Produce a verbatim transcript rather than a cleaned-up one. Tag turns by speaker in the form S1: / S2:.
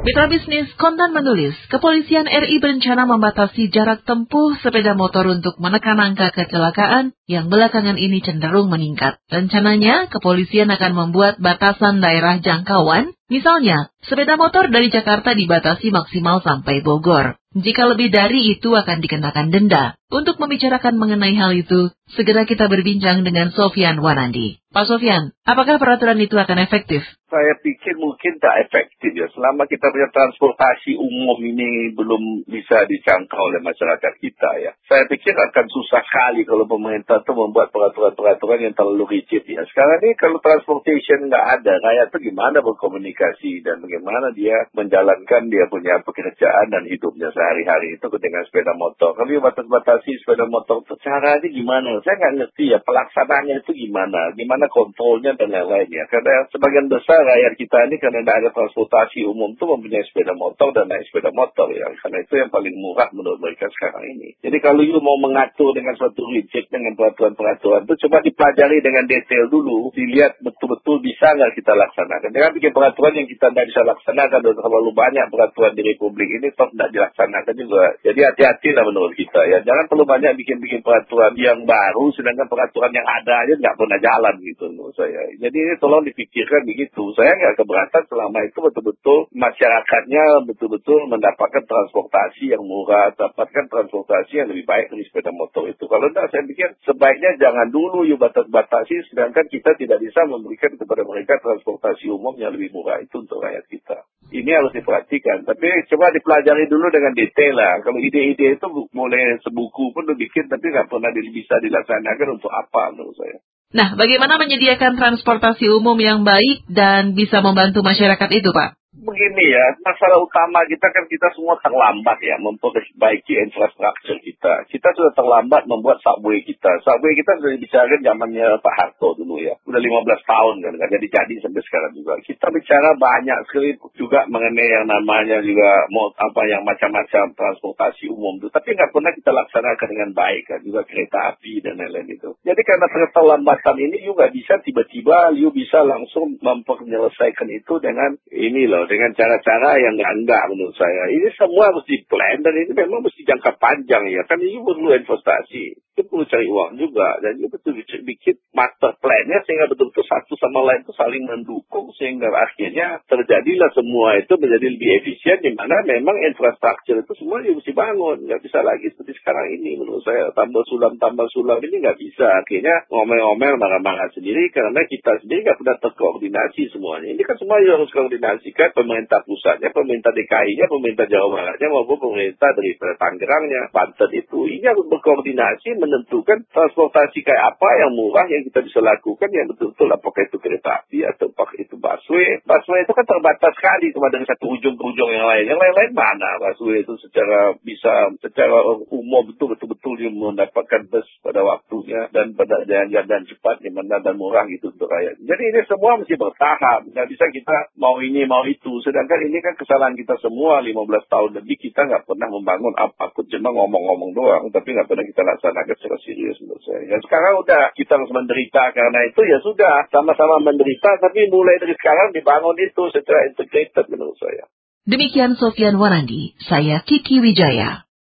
S1: Mitra bisnis Kontan menulis, Kepolisian R I berencana membatasi jarak tempuh sepeda motor untuk menekan angka kecelakaan yang belakangan ini cenderung meningkat. Rencananya, kepolisian akan membuat batasan daerah jangkauan, misalnya, sepeda motor dari Jakarta dibatasi maksimal sampai Bogor. Jika lebih dari itu akan dikenakan denda. Untuk membicarakan mengenai hal itu, segera kita berbincang dengan Sofyan Wanandi. Pak Sofyan, apakah peraturan itu akan efektif?
S2: Saya pikir mungkin tak efektif ya. Selama kita punya transportasi umum ini belum bisa dijangkau oleh masyarakat kita ya. Saya pikir akan susah sekali kalau pemerintah itu membuat peraturan-peraturan yang terlalu rigid ya. Sekarang ini kalau transportation nggak ada, rakyat itu gimana berkomunikasi dan bagaimana dia menjalankan dia punya pekerjaan dan hidupnya sehari-hari itu dengan sepeda motor. Kalau dia batas-batasi sepeda motor, caranya gimana? Saya nggak ngerti ya, pelaksanaannya itu gimana? Gimana kontrolnya dan lain-lainnya. Karena sebagian besar rakyat kita ini karena tidak ada transportasi umum itu mempunyai sepeda motor dan naik sepeda motor ya. Karena itu yang paling murah menurut mereka sekarang ini. Jadi kalau you mau mengatur dengan suatu rigid dengan peraturan-peraturan itu coba dipelajari dengan detail dulu. Dilihat betul-betul bisa nggak kita laksanakan. Jangan bikin peraturan yang kita tidak bisa laksanakan. Dan terlalu banyak peraturan di Republik ini toh tidak dilaksanakan juga. Jadi hati-hatilah menurut kita ya. Jangan perlu banyak bikin-bikin peraturan yang baru sedangkan peraturan yang ada aja nggak pernah jalan gitu menurut saya. Jadi ini tolong dipikirkan begitu. Saya nggak keberatan selama itu betul-betul masyarakatnya betul-betul mendapatkan transportasi yang murah, dapatkan transportasi yang lebih baik dari sepeda motor itu. Kalau tidak, saya pikir sebaiknya jangan dulu yuk batas-batasi, sedangkan kita tidak bisa memberikan kepada mereka transportasi umum yang lebih murah itu untuk rakyat kita. Ini harus diperhatikan, tapi coba dipelajari dulu dengan detail lah. Kalau ide-ide itu boleh sebuku pun dibikin, tapi nggak pernah bisa dilaksanakan untuk apa menurut saya.
S1: Nah, bagaimana menyediakan transportasi umum yang baik dan bisa membantu masyarakat itu, Pak?
S2: Begini ya, masalah utama kita kan kita semua terlambat ya memperbaiki infrastruktur kita. Kita sudah terlambat membuat subway kita. Subway kita sudah dibicarakan zamannya Pak Harto dulu ya. Udah lima belas tahun kan, nggak jadi-jadi sampai sekarang juga. Kita bicara banyak sekali juga mengenai yang namanya juga mau apa yang macam-macam transportasi umum itu. Tapi nggak pernah kita laksanakan dengan baik kan, juga kereta api dan lain-lain itu. Jadi karena keterlambatan ini juga bisa tiba-tiba you bisa langsung mempenyelesaikan itu dengan ini loh. Dengan cara-cara yang enggak-enggak menurut saya. Ini semua harus di-plan dan ini memang mesti jangka panjang ya. Kan ini perlu investasi. Itu perlu cari uang juga. Dan itu betul bikin master plan-nya sehingga betul-betul satu sama lain itu saling mendukung. Sehingga akhirnya terjadilah semua itu menjadi lebih efisien. Di mana memang infrastruktur itu semua mesti bangun. Nggak bisa lagi seperti sekarang ini menurut saya. Tambah sulam, tambah sulam ini nggak bisa. Akhirnya ngomel-ngomel, marah-marah sendiri. Karena kita sendiri nggak pernah terkoordinasi semuanya. Ini kan semua harus koordinasikan. Pemerintah pusatnya, pemerintah D K I-nya, pemerintah Jawa Baratnya maupun pemerintah dari Tangerangnya, Banten itu. Ini harus berkoordinasi menentukan transportasi kayak apa yang murah yang kita bisa lakukan yang betul-betul apakah itu kereta api atau apakah itu busway. Busway itu kan terbatas sekali cuma dari satu ujung ke ujung yang lain. Yang lain-lain mana busway itu secara bisa secara umum betul-betul dia mendapatkan bus pada waktunya dan pada jalan-jalan cepat yang mana dan murah gitu untuk rakyat. Jadi ini semua mesti bertahap. Nggak bisa kita mau ini mau itu. Sedangkan ini kan kesalahan kita semua lima belas tahun lebih kita nggak pernah membangun apapun, cuma ngomong-ngomong doang, tapi nggak pernah kita laksanakan secara serius menurut saya. Dan sekarang udah kita harus menderita karena itu ya sudah sama-sama menderita, tapi mulai dari sekarang dibangun itu secara integrated menurut saya.
S1: Demikian Sofyan Wanandi, saya Kiki Wijaya.